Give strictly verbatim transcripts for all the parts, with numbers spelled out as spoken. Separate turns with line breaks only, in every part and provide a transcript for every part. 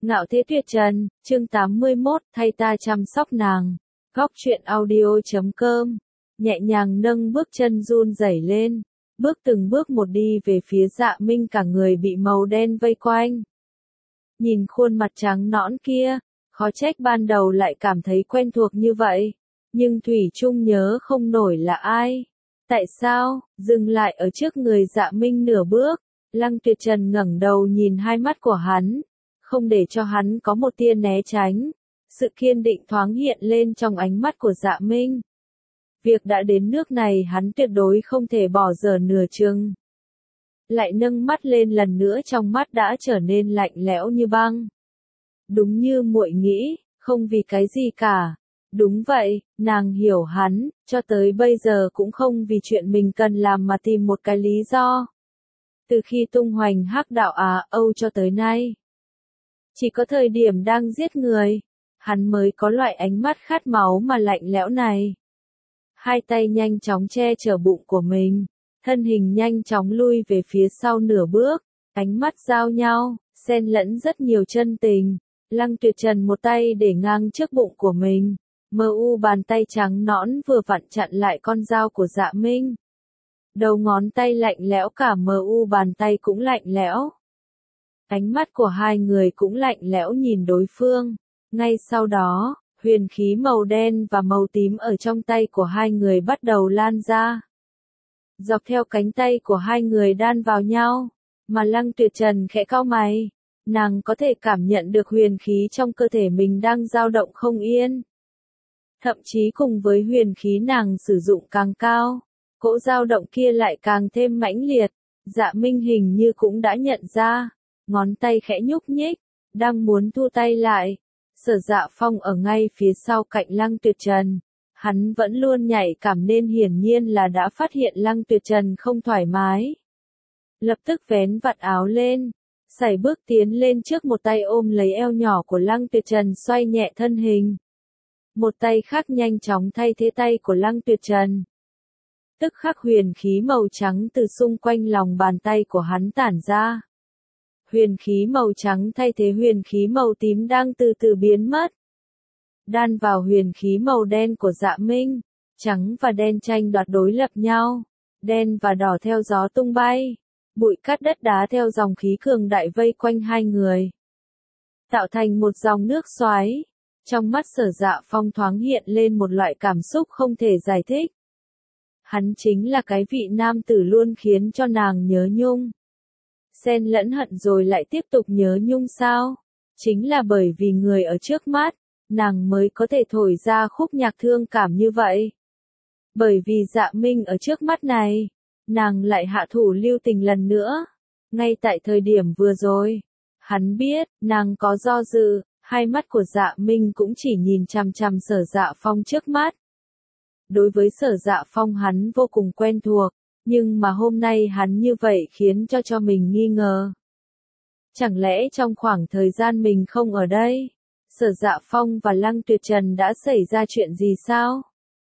Ngạo thế tuyệt trần, chương tám mươi mốt, thay ta chăm sóc nàng. Góc truyện audio chấm com. Nhẹ nhàng nâng bước chân run rẩy lên, bước từng bước một đi về phía Dạ Minh, cả người bị màu đen vây quanh. Nhìn khuôn mặt trắng nõn kia, khó trách ban đầu lại cảm thấy quen thuộc như vậy, nhưng thủy chung nhớ không nổi là ai. Tại sao, dừng lại ở trước người Dạ Minh nửa bước, Lăng Tuyệt Trần ngẩng đầu nhìn hai mắt của hắn, không để cho hắn có một tia né tránh. Sự kiên định thoáng hiện lên trong ánh mắt của Dạ Minh. Việc đã đến nước này hắn tuyệt đối không thể bỏ dở nửa chừng. Lại nâng mắt lên lần nữa, trong mắt đã trở nên lạnh lẽo như băng. Đúng như muội nghĩ, không vì cái gì cả. Đúng vậy, nàng hiểu hắn, cho tới bây giờ cũng không vì chuyện mình cần làm mà tìm một cái lý do. Từ khi tung hoành hắc đạo Á Âu cho tới nay, chỉ có thời điểm đang giết người, hắn mới có loại ánh mắt khát máu mà lạnh lẽo này. Hai tay nhanh chóng che chở bụng của mình, thân hình nhanh chóng lui về phía sau nửa bước, ánh mắt giao nhau, xen lẫn rất nhiều chân tình. Lăng Tuyệt Trần một tay để ngang trước bụng của mình, mờ u bàn tay trắng nõn vừa vặn chặn lại con dao của Dạ Minh. Đầu ngón tay lạnh lẽo, cả mờ u bàn tay cũng lạnh lẽo. Ánh mắt của hai người cũng lạnh lẽo nhìn đối phương. Ngay sau đó, huyền khí màu đen và màu tím ở trong tay của hai người bắt đầu lan ra. Dọc theo cánh tay của hai người đan vào nhau, mà Lăng Tuyệt Trần khẽ cau mày. Nàng có thể cảm nhận được huyền khí trong cơ thể mình đang dao động không yên. Thậm chí cùng với huyền khí nàng sử dụng càng cao, cỗ dao động kia lại càng thêm mãnh liệt. Dạ Minh hình như cũng đã nhận ra, ngón tay khẽ nhúc nhích, đang muốn thu tay lại. Sở Dạ Phong ở ngay phía sau cạnh Lăng Tuyệt Trần, hắn vẫn luôn nhạy cảm nên hiển nhiên là đã phát hiện Lăng Tuyệt Trần không thoải mái. Lập tức vén vạt áo lên, sải bước tiến lên trước, một tay ôm lấy eo nhỏ của Lăng Tuyệt Trần, xoay nhẹ thân hình. Một tay khác nhanh chóng thay thế tay của Lăng Tuyệt Trần. Tức khắc huyền khí màu trắng từ xung quanh lòng bàn tay của hắn tản ra. Huyền khí màu trắng thay thế huyền khí màu tím đang từ từ biến mất. Đan vào huyền khí màu đen của Dạ Minh, trắng và đen tranh đoạt đối lập nhau, đen và đỏ theo gió tung bay, bụi cát đất đá theo dòng khí cường đại vây quanh hai người, tạo thành một dòng nước xoáy. Trong mắt Sở Dạ Phong thoáng hiện lên một loại cảm xúc không thể giải thích. Hắn chính là cái vị nam tử luôn khiến cho nàng nhớ nhung. Xen lẫn hận rồi lại tiếp tục nhớ nhung sao? Chính là bởi vì người ở trước mắt, nàng mới có thể thổi ra khúc nhạc thương cảm như vậy. Bởi vì Dạ Minh ở trước mắt này, nàng lại hạ thủ lưu tình lần nữa. Ngay tại thời điểm vừa rồi, hắn biết, nàng có do dự, hai mắt của Dạ Minh cũng chỉ nhìn chằm chằm Sở Dạ Phong trước mắt. Đối với Sở Dạ Phong hắn vô cùng quen thuộc. Nhưng mà hôm nay hắn như vậy khiến cho cho mình nghi ngờ. Chẳng lẽ trong khoảng thời gian mình không ở đây, Sở Dạ Phong và Lăng Tuyệt Trần đã xảy ra chuyện gì sao?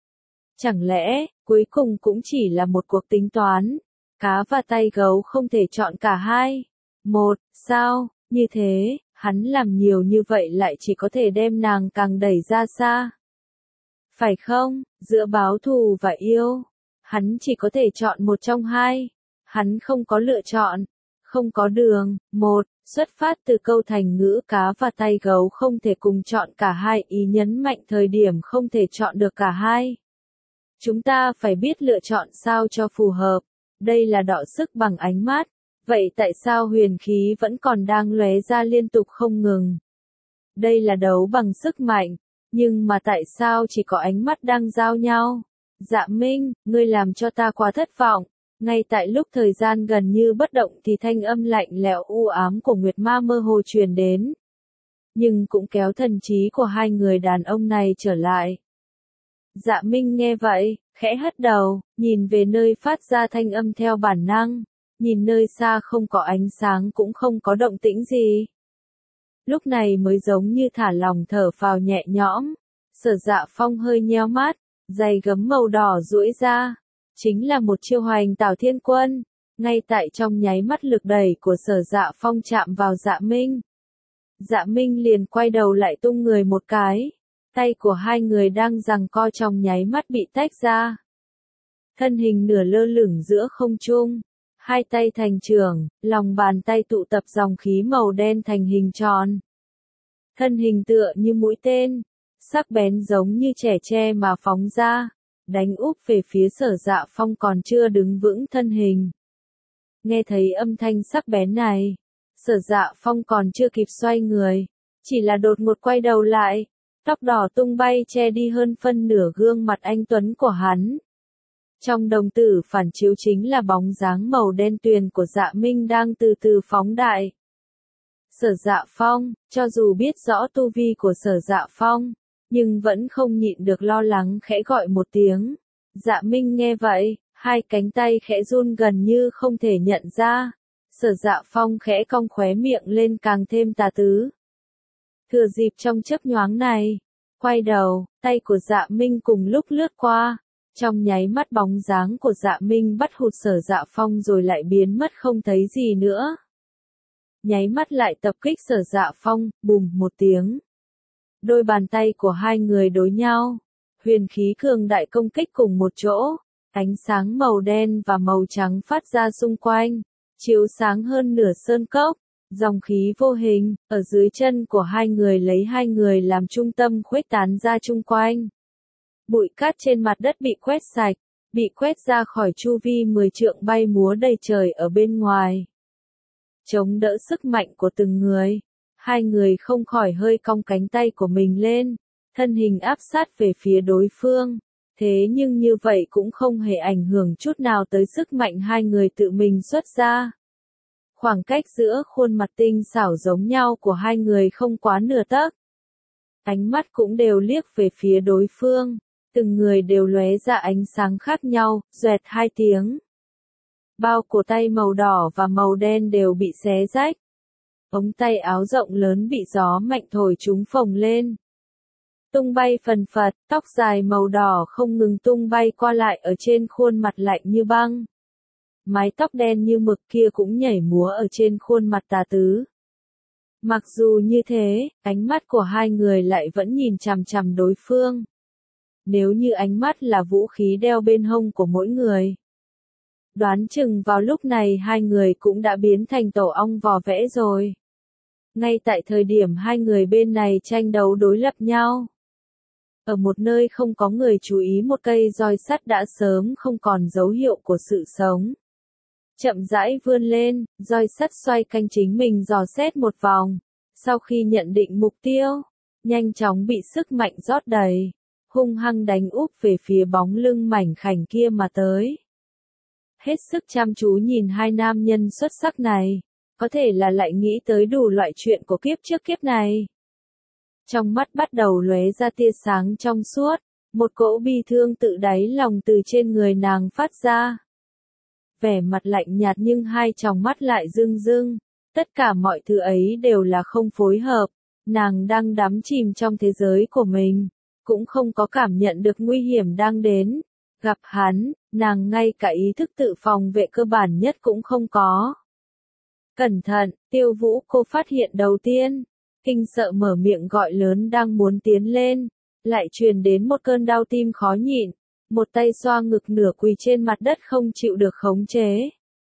Chẳng lẽ, cuối cùng cũng chỉ là một cuộc tính toán, cá và tay gấu không thể chọn cả hai? Một, sao, như thế, hắn làm nhiều như vậy lại chỉ có thể đem nàng càng đẩy ra xa. Phải không, giữa báo thù và yêu? Hắn chỉ có thể chọn một trong hai. Hắn không có lựa chọn. Không có đường. Một, xuất phát từ câu thành ngữ cá và tay gấu không thể cùng chọn cả hai, ý nhấn mạnh thời điểm không thể chọn được cả hai. Chúng ta phải biết lựa chọn sao cho phù hợp. Đây là đọ sức bằng ánh mắt. Vậy tại sao huyền khí vẫn còn đang lóe ra liên tục không ngừng? Đây là đấu bằng sức mạnh. Nhưng mà tại sao chỉ có ánh mắt đang giao nhau? Dạ Minh, ngươi làm cho ta quá thất vọng. Ngay tại lúc thời gian gần như bất động thì thanh âm lạnh lẽo u ám của Nguyệt Ma mơ hồ truyền đến. Nhưng cũng kéo thần trí của hai người đàn ông này trở lại. Dạ Minh nghe vậy, khẽ hất đầu, nhìn về nơi phát ra thanh âm theo bản năng. Nhìn nơi xa không có ánh sáng cũng không có động tĩnh gì. Lúc này mới giống như thả lòng thở phào nhẹ nhõm. Sở Dạ Phong hơi nheo mắt. Giày gấm màu đỏ duỗi ra, chính là một chiêu hoành tảo thiên quân. Ngay tại trong nháy mắt lực đẩy của Sở Dạ Phong chạm vào Dạ Minh, Dạ Minh liền quay đầu lại tung người một cái. Tay của hai người đang giằng co trong nháy mắt bị tách ra. Thân hình nửa lơ lửng giữa không trung. Hai tay thành trường, lòng bàn tay tụ tập dòng khí màu đen thành hình tròn. Thân hình tựa như mũi tên, sắc bén giống như chẻ tre mà phóng ra, đánh úp về phía Sở Dạ Phong còn chưa đứng vững thân hình. Nghe thấy âm thanh sắc bén này, Sở Dạ Phong còn chưa kịp xoay người, chỉ là đột ngột quay đầu lại, tóc đỏ tung bay che đi hơn phân nửa gương mặt anh tuấn của hắn. Trong đồng tử phản chiếu chính là bóng dáng màu đen tuyền của Dạ Minh đang từ từ phóng đại. Sở Dạ Phong, cho dù biết rõ tu vi của Sở Dạ Phong, nhưng vẫn không nhịn được lo lắng khẽ gọi một tiếng. Dạ Minh nghe vậy, hai cánh tay khẽ run gần như không thể nhận ra. Sở Dạ Phong khẽ cong khóe miệng lên càng thêm tà tứ. Thừa dịp trong chớp nhoáng này, quay đầu, tay của Dạ Minh cùng lúc lướt qua. Trong nháy mắt bóng dáng của Dạ Minh bắt hụt Sở Dạ Phong rồi lại biến mất không thấy gì nữa. Nháy mắt lại tập kích Sở Dạ Phong, bùm một tiếng. Đôi bàn tay của hai người đối nhau, huyền khí cường đại công kích cùng một chỗ, ánh sáng màu đen và màu trắng phát ra xung quanh, chiếu sáng hơn nửa sơn cốc, dòng khí vô hình, ở dưới chân của hai người lấy hai người làm trung tâm khuếch tán ra chung quanh. Bụi cát trên mặt đất bị quét sạch, bị quét ra khỏi chu vi mười trượng bay múa đầy trời ở bên ngoài. Chống đỡ sức mạnh của từng người, hai người không khỏi hơi cong cánh tay của mình lên, thân hình áp sát về phía đối phương. Thế nhưng như vậy cũng không hề ảnh hưởng chút nào tới sức mạnh hai người tự mình xuất ra. Khoảng cách giữa khuôn mặt tinh xảo giống nhau của hai người không quá nửa tấc. Ánh mắt cũng đều liếc về phía đối phương, từng người đều lóe ra ánh sáng khác nhau, doẹt hai tiếng. Bao cổ tay màu đỏ và màu đen đều bị xé rách. Ống tay áo rộng lớn bị gió mạnh thổi chúng phồng lên. Tung bay phần phật, tóc dài màu đỏ không ngừng tung bay qua lại ở trên khuôn mặt lạnh như băng. Mái tóc đen như mực kia cũng nhảy múa ở trên khuôn mặt tà tứ. Mặc dù như thế, ánh mắt của hai người lại vẫn nhìn chằm chằm đối phương. Nếu như ánh mắt là vũ khí đeo bên hông của mỗi người, đoán chừng vào lúc này hai người cũng đã biến thành tổ ong vò vẽ rồi. Ngay tại thời điểm hai người bên này tranh đấu đối lập nhau, ở một nơi không có người chú ý một cây roi sắt đã sớm không còn dấu hiệu của sự sống. Chậm rãi vươn lên, roi sắt xoay canh chính mình dò xét một vòng, sau khi nhận định mục tiêu, nhanh chóng bị sức mạnh rót đầy, hung hăng đánh úp về phía bóng lưng mảnh khảnh kia mà tới. Hết sức chăm chú nhìn hai nam nhân xuất sắc này, có thể là lại nghĩ tới đủ loại chuyện của kiếp trước kiếp này. Trong mắt bắt đầu lóe ra tia sáng trong suốt, một cỗ bi thương tự đáy lòng từ trên người nàng phát ra. Vẻ mặt lạnh nhạt nhưng hai tròng mắt lại rưng rưng, tất cả mọi thứ ấy đều là không phối hợp, nàng đang đắm chìm trong thế giới của mình, cũng không có cảm nhận được nguy hiểm đang đến. Gặp hắn, nàng ngay cả ý thức tự phòng vệ cơ bản nhất cũng không có. Cẩn thận, Tiêu Vũ cô phát hiện đầu tiên, kinh sợ mở miệng gọi lớn đang muốn tiến lên, lại truyền đến một cơn đau tim khó nhịn, một tay xoa ngực nửa quỳ trên mặt đất không chịu được khống chế.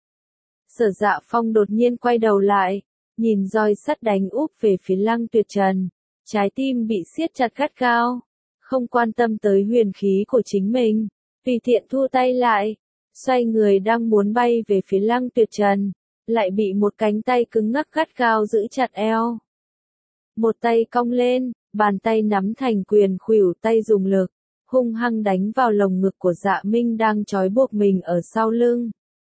Sở Dạ Phong đột nhiên quay đầu lại, nhìn roi sắt đánh úp về phía Lăng Tuyệt Trần, trái tim bị siết chặt gắt gao, không quan tâm tới huyền khí của chính mình, tùy tiện thu tay lại, xoay người đang muốn bay về phía Lăng Tuyệt Trần, lại bị một cánh tay cứng ngắc gắt gao giữ chặt eo. Một tay cong lên, bàn tay nắm thành quyền khuỷu tay dùng lực, hung hăng đánh vào lồng ngực của Dạ Minh đang trói buộc mình ở sau lưng.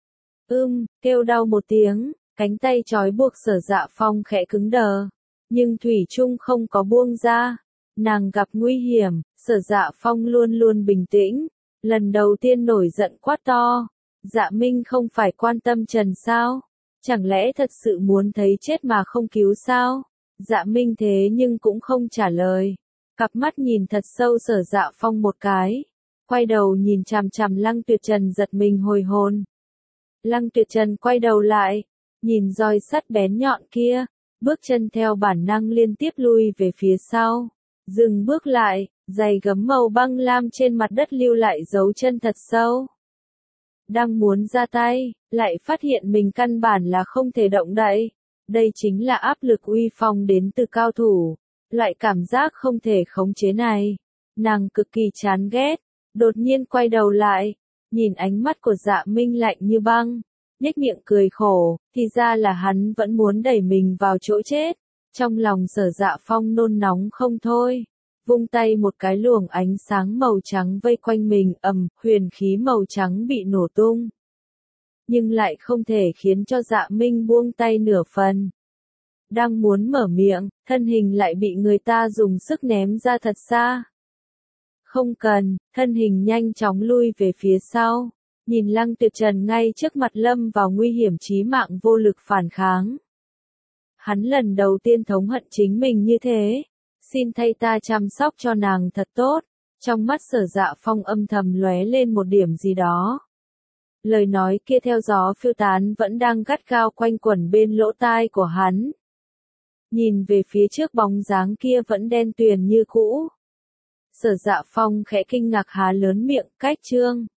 Ưm, kêu đau một tiếng, cánh tay trói buộc Sở Dạ Phong khẽ cứng đờ, nhưng thủy chung không có buông ra. Nàng gặp nguy hiểm, Sở Dạ Phong luôn luôn bình tĩnh, lần đầu tiên nổi giận quát to. Dạ Minh không phải quan tâm Trần sao? Chẳng lẽ thật sự muốn thấy chết mà không cứu sao? Dạ Minh thế nhưng cũng không trả lời. Cặp mắt nhìn thật sâu Sở Dạ Phong một cái. Quay đầu nhìn chằm chằm Lăng Tuyệt Trần giật mình hồi hồn. Lăng Tuyệt Trần quay đầu lại. Nhìn roi sắt bén nhọn kia. bước chân theo bản năng liên tiếp lui về phía sau. Dừng bước lại, giày gấm màu băng lam trên mặt đất lưu lại dấu chân thật sâu. Đang muốn ra tay, lại phát hiện mình căn bản là không thể động đậy. Đây chính là áp lực uy phong đến từ cao thủ. Loại cảm giác không thể khống chế này. Nàng cực kỳ chán ghét. Đột nhiên quay đầu lại. Nhìn ánh mắt của Dạ Minh lạnh như băng. Nhếch miệng cười khổ. Thì ra là hắn vẫn muốn đẩy mình vào chỗ chết. Trong lòng Sở Dạ Phong nôn nóng không thôi. Vung tay một cái luồng ánh sáng màu trắng vây quanh mình, ầm, huyền khí màu trắng bị nổ tung. Nhưng lại không thể khiến cho Dạ Minh buông tay nửa phần. Đang muốn mở miệng, thân hình lại bị người ta dùng sức ném ra thật xa. Không cần, thân hình nhanh chóng lui về phía sau. Nhìn Lăng Tuyệt Trần ngay trước mặt lâm vào nguy hiểm chí mạng vô lực phản kháng. Hắn lần đầu tiên thống hận chính mình như thế. Xin thay ta chăm sóc cho nàng thật tốt. Trong mắt Sở Dạ Phong âm thầm lóe lên một điểm gì đó. Lời nói kia theo gió phiêu tán vẫn đang gắt gao quanh quẩn bên lỗ tai của hắn. Nhìn về phía trước bóng dáng kia vẫn đen tuyền như cũ. Sở Dạ Phong khẽ kinh ngạc há lớn miệng, cách chương.